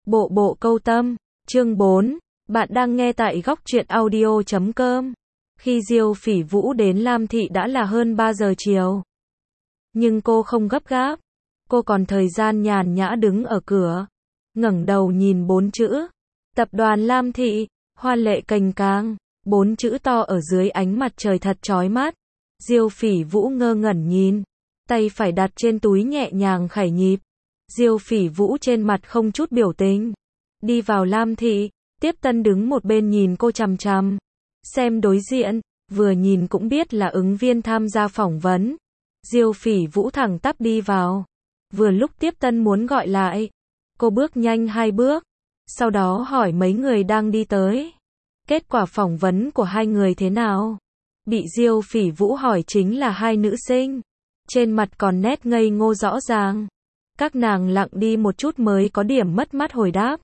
Bộ bộ câu tâm, chương 4, bạn đang nghe tại góc truyện audio.com. Khi Diêu Phỉ Vũ đến Lam Thị đã là hơn 3 giờ chiều. Nhưng cô không gấp gáp, cô còn thời gian nhàn nhã đứng ở cửa, ngẩng đầu nhìn 4 chữ, Tập đoàn Lam Thị, hoa lệ cành cang, 4 chữ to ở dưới ánh mặt trời thật chói mắt. Diêu Phỉ Vũ ngơ ngẩn nhìn, tay phải đặt trên túi nhẹ nhàng khải nhịp. Diêu Phỉ Vũ trên mặt không chút biểu tình. Đi vào Lam Thị, Tiếp Tân đứng một bên nhìn cô chằm chằm. Xem đối diện, vừa nhìn cũng biết là ứng viên tham gia phỏng vấn. Diêu Phỉ Vũ thẳng tắp đi vào. Vừa lúc Tiếp Tân muốn gọi lại, cô bước nhanh 2 bước, sau đó hỏi mấy người đang đi tới. Kết quả phỏng vấn của 2 người thế nào? Bị Diêu Phỉ Vũ hỏi chính là 2 nữ sinh. Trên mặt còn nét ngây ngô rõ ràng. Các nàng lặng đi một chút mới có điểm mất mát hồi đáp.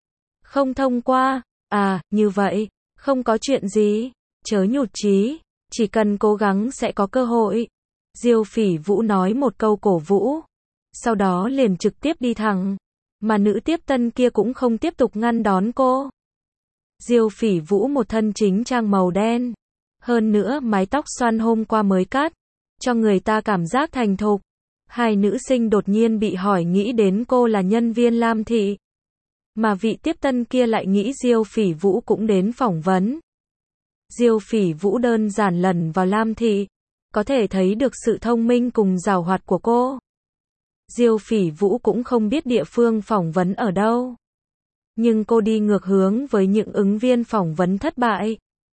Không thông qua, à, như vậy, không có chuyện gì, chớ nhụt chí, chỉ cần cố gắng sẽ có cơ hội. Diêu Phỉ Vũ nói một câu cổ vũ, sau đó liền trực tiếp đi thẳng, mà nữ Tiếp Tân kia cũng không tiếp tục ngăn đón cô. Diêu Phỉ Vũ một thân chính trang màu đen, hơn nữa mái tóc xoăn hôm qua mới cắt, cho người ta cảm giác thành thục. 2 nữ sinh đột nhiên bị hỏi nghĩ đến cô là nhân viên Lam Thị. Mà vị Tiếp Tân kia lại nghĩ Diêu Phỉ Vũ cũng đến phỏng vấn. Diêu Phỉ Vũ đơn giản lần vào Lam Thị, có thể thấy được sự thông minh cùng giàu hoạt của cô. Diêu Phỉ Vũ cũng không biết địa phương phỏng vấn ở đâu. Nhưng cô đi ngược hướng với những ứng viên phỏng vấn thất bại.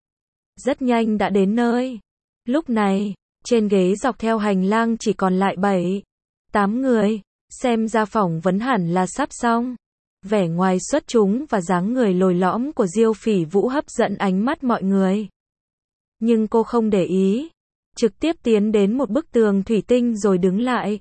Rất nhanh đã đến nơi. Lúc này, trên ghế dọc theo hành lang chỉ còn lại 7, 8 người, xem ra phỏng vấn hẳn là sắp xong. Vẻ ngoài xuất chúng và dáng người lồi lõm của Diêu Phỉ Vũ hấp dẫn ánh mắt mọi người. Nhưng cô không để ý, trực tiếp tiến đến một bức tường thủy tinh rồi đứng lại.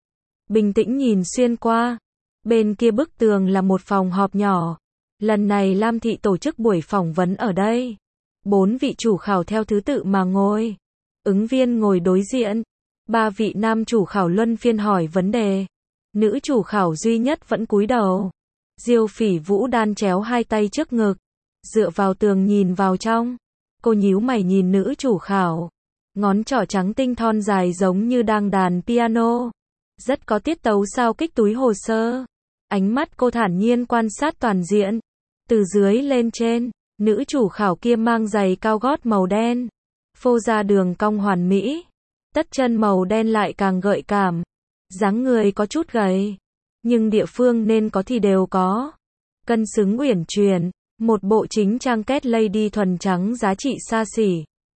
Bình tĩnh nhìn xuyên qua, bên kia bức tường là một phòng họp nhỏ. Lần này Lam Thị tổ chức buổi phỏng vấn ở đây. 4 vị chủ khảo theo thứ tự mà ngồi. Ứng viên ngồi đối diện, 3 vị nam chủ khảo luân phiên hỏi vấn đề. Nữ chủ khảo duy nhất vẫn cúi đầu. Diêu Phỉ Vũ đan chéo 2 tay trước ngực, dựa vào tường nhìn vào trong. Cô nhíu mày nhìn nữ chủ khảo. Ngón trỏ trắng tinh thon dài giống như đang đàn piano. Rất có tiết tấu sao kích túi hồ sơ. Ánh mắt cô thản nhiên quan sát toàn diện. Từ dưới lên trên, nữ chủ khảo kia mang giày cao gót màu đen. Phô ra đường cong hoàn mỹ. Tất chân màu đen lại càng gợi cảm. Dáng người có chút gầy, nhưng địa phương nên có thì đều có. Cân xứng uyển chuyển, một bộ chính trang kết lady thuần trắng giá trị xa xỉ,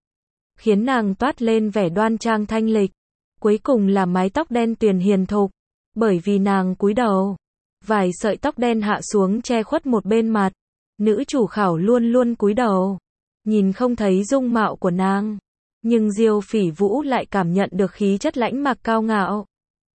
khiến nàng toát lên vẻ đoan trang thanh lịch. Cuối cùng là mái tóc đen tuyền hiền thục, bởi vì nàng cúi đầu, vài sợi tóc đen hạ xuống che khuất một bên mặt. Nữ chủ khảo luôn luôn cúi đầu, nhìn không thấy dung mạo của nàng, nhưng Diêu Phỉ Vũ lại cảm nhận được khí chất lãnh mạc cao ngạo.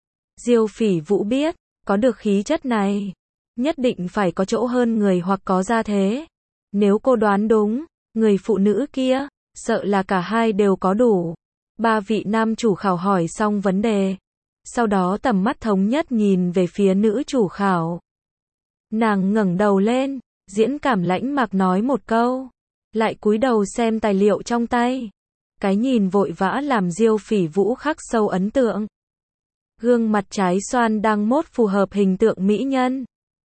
Diêu Phỉ Vũ biết, có được khí chất này, nhất định phải có chỗ hơn người hoặc có gia thế. Nếu cô đoán đúng, người phụ nữ kia, sợ là cả hai đều có đủ. 3 vị nam chủ khảo hỏi xong vấn đề, sau đó tầm mắt thống nhất nhìn về phía nữ chủ khảo. Nàng ngẩng đầu lên, diễn cảm lãnh mạc nói một câu, lại cúi đầu xem tài liệu trong tay. Cái nhìn vội vã làm Diêu Phỉ Vũ khắc sâu ấn tượng. Gương mặt trái xoan đang mốt phù hợp hình tượng mỹ nhân.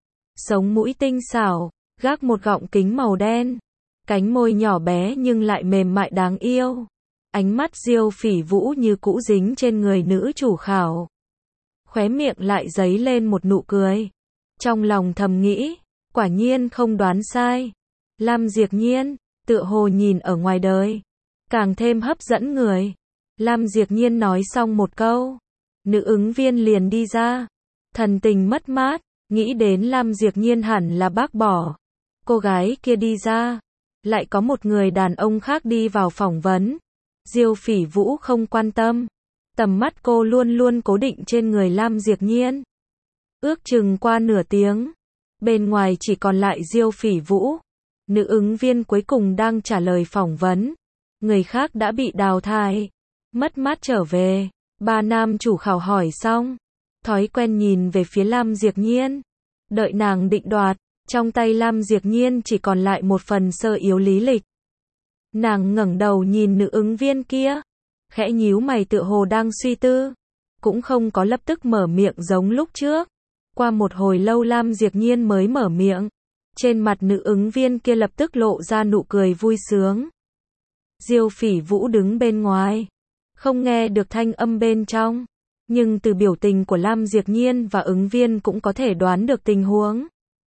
Sống mũi tinh xảo, gác một gọng kính màu đen. Cánh môi nhỏ bé nhưng lại mềm mại đáng yêu. Ánh mắt Diêu Phỉ Vũ như cũ dính trên người nữ chủ khảo. Khóe miệng lại dấy lên một nụ cười. Trong lòng thầm nghĩ, quả nhiên không đoán sai. Lam Diệp Nhiên, tựa hồ nhìn ở ngoài đời, càng thêm hấp dẫn người. Lam Diệp Nhiên nói xong một câu, nữ ứng viên liền đi ra. Thần tình mất mát, nghĩ đến Lam Diệp Nhiên hẳn là bác bỏ. Cô gái kia đi ra, lại có một người đàn ông khác đi vào phỏng vấn. Diêu Phỉ Vũ không quan tâm, tầm mắt cô luôn luôn cố định trên người Lam Diệp Nhiên. Ước chừng qua nửa tiếng, bên ngoài chỉ còn lại Diêu Phỉ Vũ. Nữ ứng viên cuối cùng đang trả lời phỏng vấn. Người khác đã bị đào thải. Mất mát trở về. 3 nam chủ khảo hỏi xong, thói quen nhìn về phía Lam Diệp Nhiên. Đợi nàng định đoạt, Trong tay Lam Diệp Nhiên chỉ còn lại một phần sơ yếu lý lịch. Nàng ngẩng đầu nhìn nữ ứng viên kia, khẽ nhíu mày tựa hồ đang suy tư, cũng không có lập tức mở miệng giống lúc trước. Qua một hồi lâu Lam Diệp Nhiên mới mở miệng, trên mặt nữ ứng viên kia lập tức lộ ra nụ cười vui sướng. Diêu Phỉ Vũ đứng bên ngoài, không nghe được thanh âm bên trong, nhưng từ biểu tình của Lam Diệp Nhiên và ứng viên cũng có thể đoán được tình huống.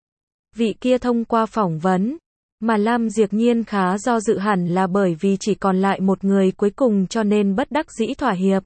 Vị kia thông qua phỏng vấn, mà Lam Diệp Nhiên khá do dự hẳn là bởi vì chỉ còn lại một người cuối cùng cho nên bất đắc dĩ thỏa hiệp.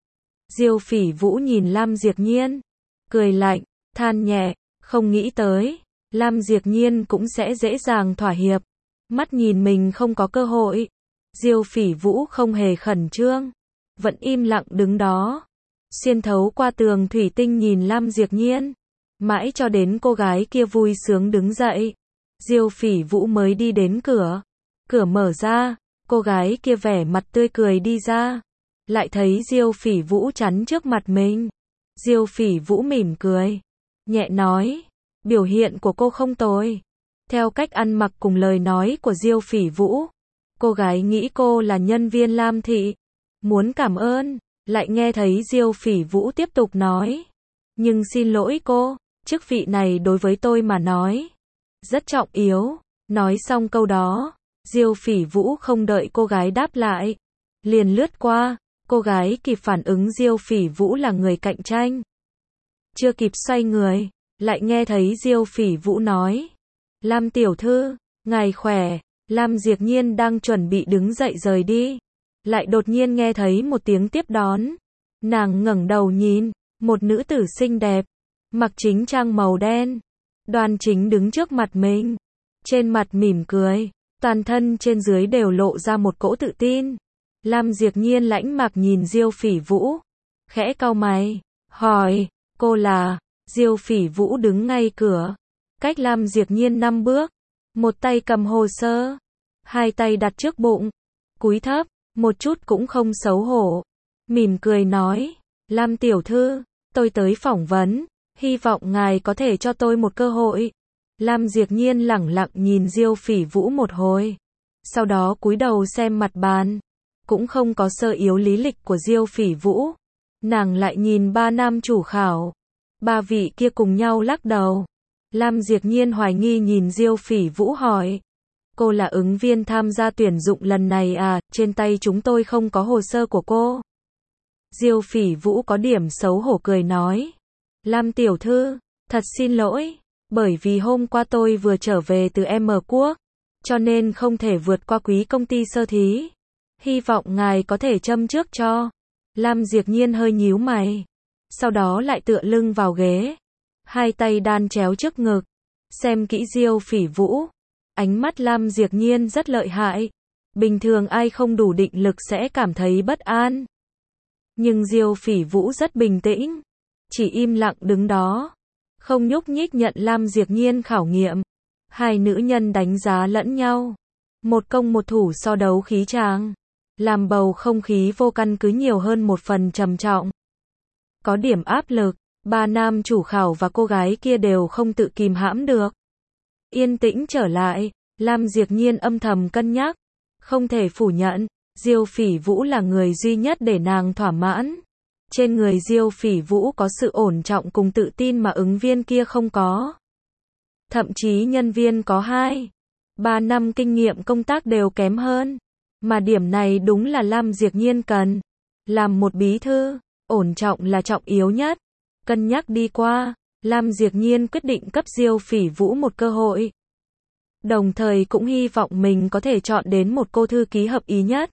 Diêu Phỉ Vũ nhìn Lam Diệp Nhiên, cười lạnh, than nhẹ, không nghĩ tới, Lam Diệp Nhiên cũng sẽ dễ dàng thỏa hiệp. Mắt nhìn mình không có cơ hội, Diêu Phỉ Vũ không hề khẩn trương, vẫn im lặng đứng đó, xuyên thấu qua tường thủy tinh nhìn Lam Diệp Nhiên, mãi cho đến cô gái kia vui sướng đứng dậy, Diêu Phỉ Vũ mới đi đến cửa. Cửa mở ra, cô gái kia vẻ mặt tươi cười đi ra, lại thấy Diêu Phỉ Vũ chắn trước mặt mình. Diêu Phỉ Vũ mỉm cười, nhẹ nói, biểu hiện của cô không tồi. Theo cách ăn mặc cùng lời nói của Diêu Phỉ Vũ, cô gái nghĩ cô là nhân viên Lam thị, muốn cảm ơn, lại nghe thấy Diêu Phỉ Vũ tiếp tục nói, nhưng xin lỗi cô, chức vị này đối với tôi mà nói rất trọng yếu. Nói xong câu đó, Diêu Phỉ Vũ không đợi cô gái đáp lại, liền lướt qua, cô gái kịp phản ứng Diêu Phỉ Vũ là người cạnh tranh. Chưa kịp xoay người, lại nghe thấy Diêu Phỉ Vũ nói, Lam tiểu thư, ngài khỏe. Lam Diệp Nhiên đang chuẩn bị đứng dậy rời đi, lại đột nhiên nghe thấy một tiếng tiếp đón. Nàng ngẩng đầu nhìn, một nữ tử xinh đẹp, mặc chính trang màu đen, đoan chính đứng trước mặt mình, trên mặt mỉm cười, toàn thân trên dưới đều lộ ra một cỗ tự tin. Lam Diệp Nhiên lãnh mạc nhìn Diêu Phỉ Vũ, khẽ cau mày, hỏi, cô là? Diêu Phỉ Vũ đứng ngay cửa, cách Lam Diệp Nhiên 5 bước, một tay cầm hồ sơ, hai tay đặt trước bụng, cúi thấp, một chút cũng không xấu hổ, mỉm cười nói, Lam tiểu thư, tôi tới phỏng vấn, hy vọng ngài có thể cho tôi một cơ hội. Lam Diệp Nhiên lẳng lặng nhìn Diêu Phỉ Vũ một hồi, sau đó cúi đầu xem mặt bàn, cũng không có sơ yếu lý lịch của Diêu Phỉ Vũ. Nàng lại nhìn ba nam chủ khảo, ba vị kia cùng nhau lắc đầu. Lam Diệp Nhiên hoài nghi nhìn Diêu Phỉ Vũ hỏi, cô là ứng viên tham gia tuyển dụng lần này à? Trên tay chúng tôi không có hồ sơ của cô. Diêu Phỉ Vũ có điểm xấu hổ cười nói, Lam tiểu thư, thật xin lỗi, bởi vì hôm qua tôi vừa trở về từ M Quốc, cho nên không thể vượt qua quý công ty sơ thí. Hy vọng ngài có thể châm trước cho. Lam Diệp Nhiên hơi nhíu mày, sau đó lại tựa lưng vào ghế, hai tay đan chéo trước ngực, xem kỹ Diêu Phỉ Vũ. Ánh mắt Lam Diệp Nhiên rất lợi hại, bình thường ai không đủ định lực sẽ cảm thấy bất an. Nhưng Diêu Phỉ Vũ rất bình tĩnh, chỉ im lặng đứng đó, không nhúc nhích nhận Lam Diệp Nhiên khảo nghiệm. Hai nữ nhân đánh giá lẫn nhau, một công một thủ so đấu khí tràng, làm bầu không khí vô căn cứ nhiều hơn một phần trầm trọng. Có điểm áp lực, ba nam chủ khảo và cô gái kia đều không tự kìm hãm được. Yên tĩnh trở lại, Lam Diệp Nhiên âm thầm cân nhắc, không thể phủ nhận, Diêu Phỉ Vũ là người duy nhất để nàng thỏa mãn. Trên người Diêu Phỉ Vũ có sự ổn trọng cùng tự tin mà ứng viên kia không có. Thậm chí nhân viên có 2-3 năm kinh nghiệm công tác đều kém hơn. Mà điểm này đúng là Lam Diệp Nhiên cần. Làm một bí thư, ổn trọng là trọng yếu nhất. Cân nhắc đi qua, Lam Diệp Nhiên quyết định cấp Diêu Phỉ Vũ một cơ hội. Đồng thời cũng hy vọng mình có thể chọn đến một cô thư ký hợp ý nhất.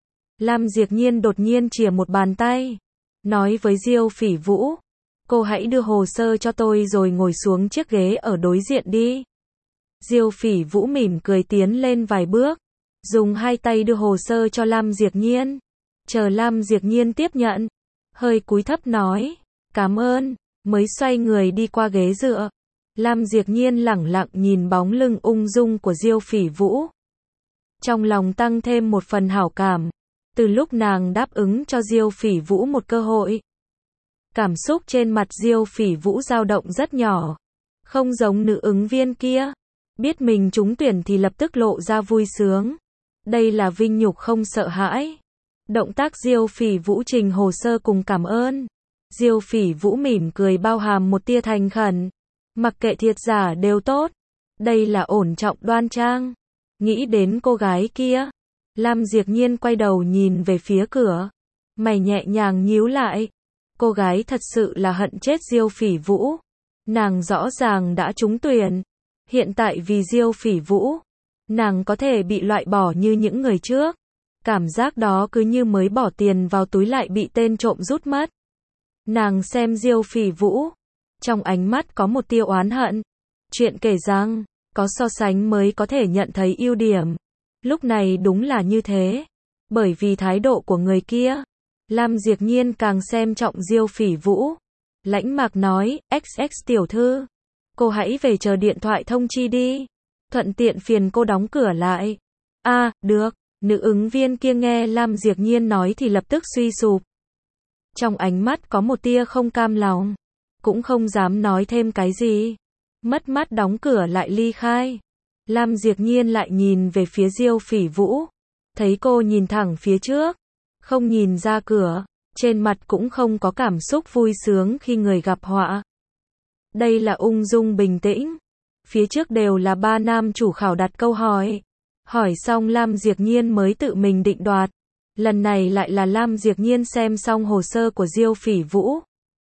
Lam Diệp Nhiên đột nhiên chìa một bàn tay, nói với Diêu Phỉ Vũ, cô hãy đưa hồ sơ cho tôi rồi ngồi xuống chiếc ghế ở đối diện đi. Diêu Phỉ Vũ mỉm cười tiến lên vài bước, dùng hai tay đưa hồ sơ cho Lam Diệp Nhiên. Chờ Lam Diệp Nhiên tiếp nhận, hơi cúi thấp nói, cảm ơn, mới xoay người đi qua ghế dựa. Lam Diệp Nhiên lẳng lặng nhìn bóng lưng ung dung của Diêu Phỉ Vũ. Trong lòng tăng thêm một phần hảo cảm, từ lúc nàng đáp ứng cho Diêu Phỉ Vũ một cơ hội. Cảm xúc trên mặt Diêu Phỉ Vũ dao động rất nhỏ, Không giống nữ ứng viên kia. Biết mình trúng tuyển thì lập tức lộ ra vui sướng. Đây là vinh nhục không sợ hãi. Động tác Diêu Phỉ Vũ trình hồ sơ cùng cảm ơn. Diêu Phỉ Vũ mỉm cười bao hàm một tia thành khẩn. Mặc kệ thiệt giả đều tốt. Đây là ổn trọng đoan trang. Nghĩ đến cô gái kia. Lam Diệp Nhiên quay đầu nhìn về phía cửa. Mày nhẹ nhàng nhíu lại. Cô gái thật sự là hận chết Diêu Phỉ Vũ. Nàng rõ ràng đã trúng tuyển. Hiện tại vì Diêu Phỉ Vũ, nàng có thể bị loại bỏ như những người trước. Cảm giác đó cứ như mới bỏ tiền vào túi lại bị tên trộm rút mất. Nàng xem Diêu Phỉ Vũ, trong ánh mắt có một tia oán hận. Chuyện kể rằng, có so sánh mới có thể nhận thấy ưu điểm. Lúc này đúng là như thế. Bởi vì thái độ của người kia, Lam Diệp Nhiên càng xem trọng Diêu Phỉ Vũ. Lãnh Mạc nói, XX tiểu thư, cô hãy về chờ điện thoại thông chi đi. Thuận tiện phiền cô đóng cửa lại. Được. Nữ ứng viên kia nghe Lam Diệp Nhiên nói thì lập tức suy sụp. Trong ánh mắt có một tia không cam lòng. Cũng không dám nói thêm cái gì. Mất mát đóng cửa lại ly khai. Lam Diệp Nhiên lại nhìn về phía Diêu Phỉ Vũ. Thấy cô nhìn thẳng phía trước. Không nhìn ra cửa. Trên mặt cũng không có cảm xúc vui sướng khi người gặp họa. Đây là ung dung bình tĩnh. Phía trước đều là ba nam chủ khảo đặt câu hỏi. Hỏi xong Lam Diệp Nhiên mới tự mình định đoạt. Lần này lại là Lam Diệp Nhiên xem xong hồ sơ của Diêu Phỉ Vũ.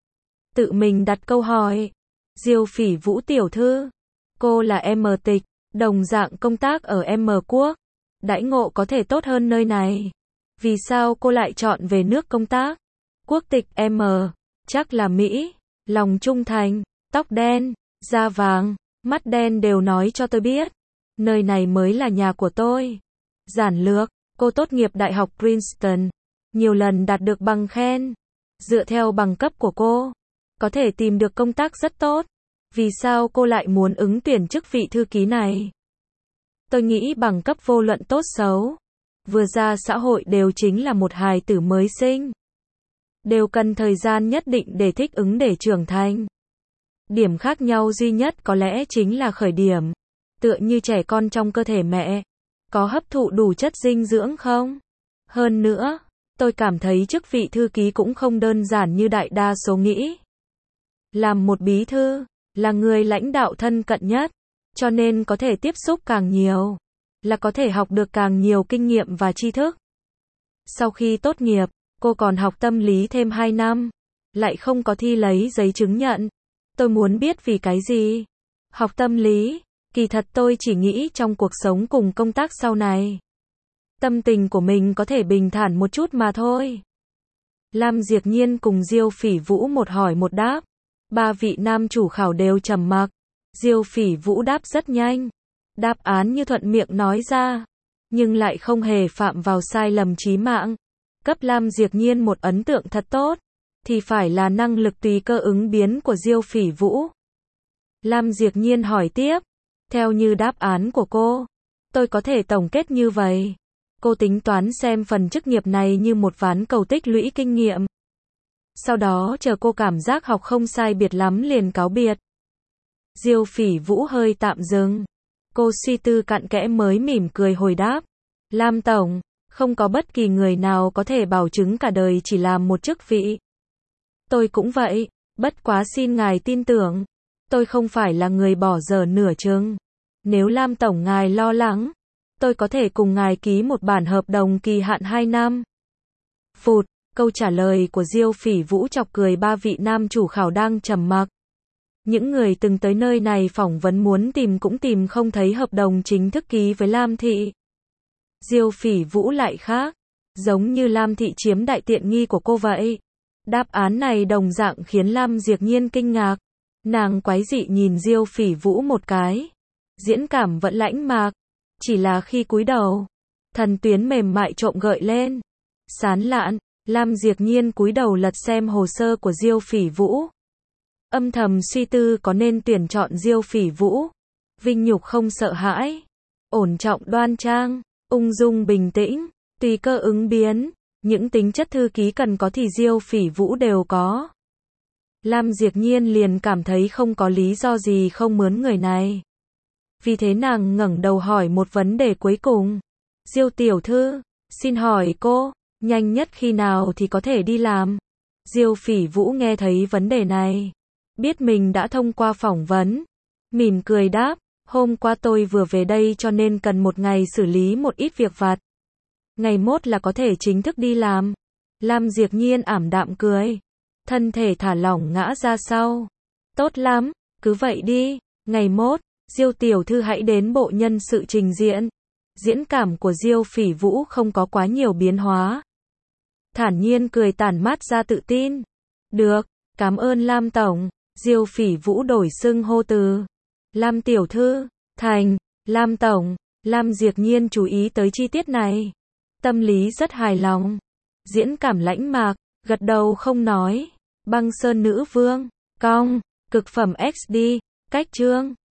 Tự mình đặt câu hỏi. Diêu Phỉ Vũ tiểu thư. Cô là M tịch, đồng dạng công tác ở M quốc. Đãi ngộ có thể tốt hơn nơi này. Vì sao cô lại chọn về nước công tác? Quốc tịch M, chắc là Mỹ, lòng trung thành, tóc đen, da vàng, mắt đen đều nói cho tôi biết. Nơi này mới là nhà của tôi. Giản lược, cô tốt nghiệp Đại học Princeton, nhiều lần đạt được bằng khen. Dựa theo bằng cấp của cô, có thể tìm được công tác rất tốt. Vì sao cô lại muốn ứng tuyển chức vị thư ký này? Tôi nghĩ bằng cấp vô luận tốt xấu, vừa ra xã hội đều chính là một hài tử mới sinh. Đều cần thời gian nhất định để thích ứng để trưởng thành. Điểm khác nhau duy nhất có lẽ chính là khởi điểm. Tựa như trẻ con trong cơ thể mẹ. Có hấp thụ đủ chất dinh dưỡng không? Hơn nữa, tôi cảm thấy chức vị thư ký cũng không đơn giản như đại đa số nghĩ. Làm một bí thư, là người lãnh đạo thân cận nhất. Cho nên có thể tiếp xúc càng nhiều. Là có thể học được càng nhiều kinh nghiệm và tri thức. Sau khi tốt nghiệp, cô còn học tâm lý thêm 2 năm. Lại không có thi lấy giấy chứng nhận. Tôi muốn biết vì cái gì? Học tâm lý, kỳ thật tôi chỉ nghĩ trong cuộc sống cùng công tác sau này. Tâm tình của mình có thể bình thản một chút mà thôi. Lam Diệp Nhiên cùng Diêu Phỉ Vũ một hỏi một đáp. Ba vị nam chủ khảo đều trầm mặc. Diêu Phỉ Vũ đáp rất nhanh. Đáp án như thuận miệng nói ra. Nhưng lại không hề phạm vào sai lầm chí mạng. Cấp Lam Diệp Nhiên một ấn tượng thật tốt. Thì phải là năng lực tùy cơ ứng biến của Diêu Phỉ Vũ. Lam Diệp Nhiên hỏi tiếp. Theo như đáp án của cô, tôi có thể tổng kết như vậy. Cô tính toán xem phần chức nghiệp này như một ván cầu tích lũy kinh nghiệm. Sau đó chờ cô cảm giác học không sai biệt lắm liền cáo biệt. Diêu Phỉ Vũ hơi tạm dừng. Cô suy tư cặn kẽ mới mỉm cười hồi đáp. Lam tổng, không có bất kỳ người nào có thể bảo chứng cả đời chỉ làm một chức vị. Tôi cũng vậy, bất quá xin ngài tin tưởng. Tôi không phải là người bỏ dở nửa chừng. Nếu Lam tổng ngài lo lắng, tôi có thể cùng ngài ký một bản hợp đồng kỳ hạn 2 năm. Phụt, câu trả lời của Diêu Phỉ Vũ chọc cười ba vị nam chủ khảo đang trầm mặc. Những người từng tới nơi này phỏng vấn muốn tìm cũng tìm không thấy hợp đồng chính thức ký với Lam thị. Diêu Phỉ Vũ lại khác, giống như Lam thị chiếm đại tiện nghi của cô vậy. Đáp án này đồng dạng khiến Lam Diệp Nhiên kinh ngạc. Nàng quái dị nhìn Diêu Phỉ Vũ một cái. Diễn cảm vẫn lãnh mạc. Chỉ là khi cúi đầu, thần tuyến mềm mại trộm gợi lên. Sán lạn, Lam Diệp Nhiên cúi đầu lật xem hồ sơ của Diêu Phỉ Vũ. Âm thầm suy tư có nên tuyển chọn Diêu Phỉ Vũ. Vinh nhục không sợ hãi. Ổn trọng đoan trang. Ung dung bình tĩnh. Tùy cơ ứng biến. Những tính chất thư ký cần có thì Diêu Phỉ Vũ đều có. Lam Diệp Nhiên liền cảm thấy không có lý do gì không mướn người này. Vì thế nàng ngẩng đầu hỏi một vấn đề cuối cùng. Diêu tiểu thư, xin hỏi cô, nhanh nhất khi nào thì có thể đi làm? Diêu Phỉ Vũ nghe thấy vấn đề này, biết mình đã thông qua phỏng vấn, mỉm cười đáp, hôm qua tôi vừa về đây cho nên cần một ngày xử lý một ít việc vặt. Ngày mốt là có thể chính thức đi làm. Lam Diệp Nhiên ảm đạm cười, thân thể thả lỏng ngã ra sau. Tốt lắm, cứ vậy đi, ngày mốt, Diêu tiểu thư hãy đến bộ nhân sự trình diễn. Diễn cảm của Diêu Phỉ Vũ không có quá nhiều biến hóa. Thản nhiên cười tản mát ra tự tin. Được, cảm ơn Lam tổng. Diêu Phỉ Vũ đổi xưng hô từ Lam tiểu thư thành Lam tổng. Lam Diệp Nhiên chú ý tới chi tiết này, tâm lý rất hài lòng. Diễn cảm lãnh mạc, gật đầu không nói. Băng Sơn nữ vương, cong, cực phẩm XD, cách chương